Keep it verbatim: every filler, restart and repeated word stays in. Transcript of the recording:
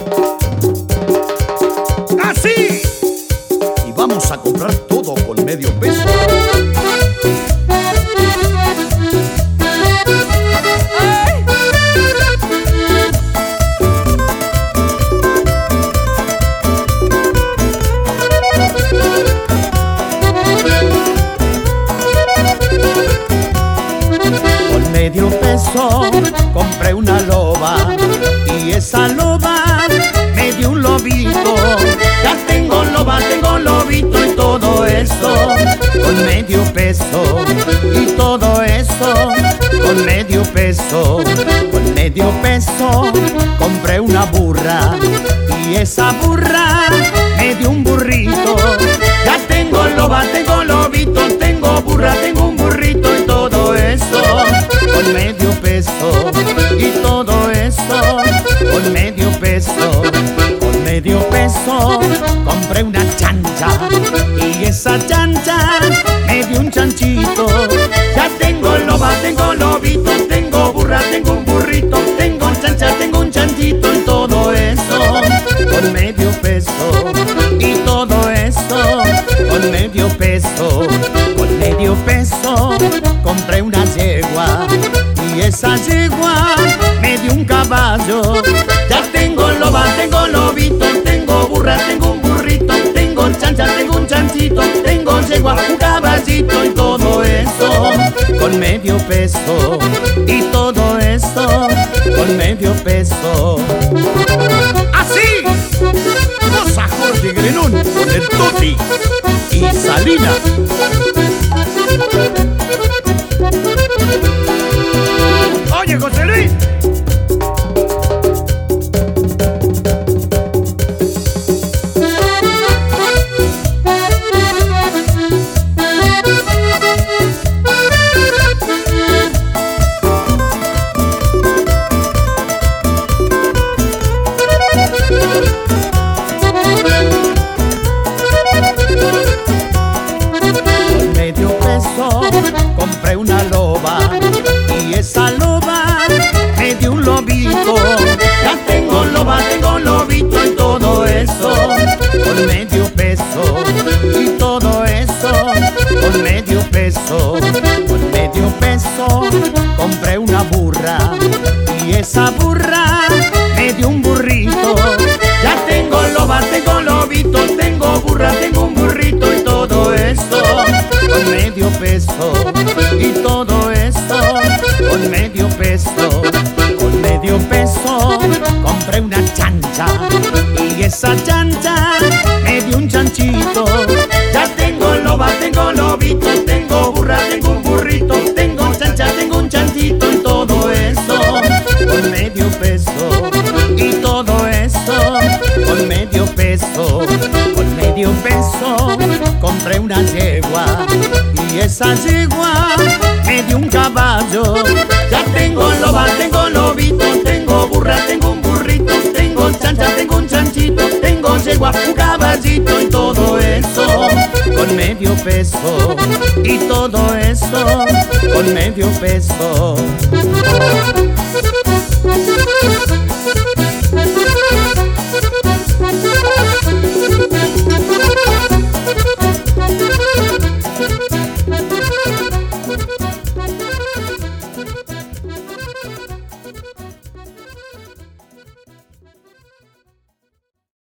¡Así! Y vamos a comprar todo con medio peso. Medio peso compré una loba y esa loba me dio un lobito. Ya tengo loba, tengo lobito y todo eso con medio peso. Y todo eso con medio peso. Con medio peso compré una burra y esa burra me dio un burrito. Ya tengo loba, tengo lobito, tengo burra, tengo un burrito y todo eso con medio peso. Y todo eso con medio peso. Con medio peso compré una chancha y esa chancha me dio un chanchito. Ya tengo loba, tengo lobito, tengo burra, tengo un burrito, tengo chancha, tengo un chanchito y todo eso con medio peso. Y todo eso con medio peso. Con medio peso compré una yegua y esa yegua me dio un caballo. Ya tengo loba, tengo lobito, tengo burra, tengo un burrito, tengo chancha, tengo un chanchito, tengo yegua, un caballito y todo eso con medio peso. Y todo eso con medio peso. ¡Así! Vamos a Jorge Grenón con el Toti y Salina. Oye, José Luis. Con medio peso compré una loba y esa loba me dio un lobito. Ya tengo loba, tengo lobito y todo eso con medio peso. Y todo eso con medio peso. Con medio peso compré una burra y esa burra me dio un burrito. Ya tengo loba, tengo lobito, tengo burra, tengo un burrito y todo eso con medio peso. Y todo eso con medio peso. Con medio peso compré una chancha y esa chancha me dio un chanchito. Ya tengo loba, tengo lobito, tengo burra, tengo un burrito, tengo chancha, tengo un chanchito y todo eso con medio peso. Y todo eso con medio peso. Con medio peso compré una yegua y esa yegua me dio un caballo. Ya tengo loba, tengo lobito, tengo burra, tengo un burrito, tengo chancha, tengo un chanchito, tengo yegua, un caballito y todo eso con medio peso. Y todo eso con medio peso.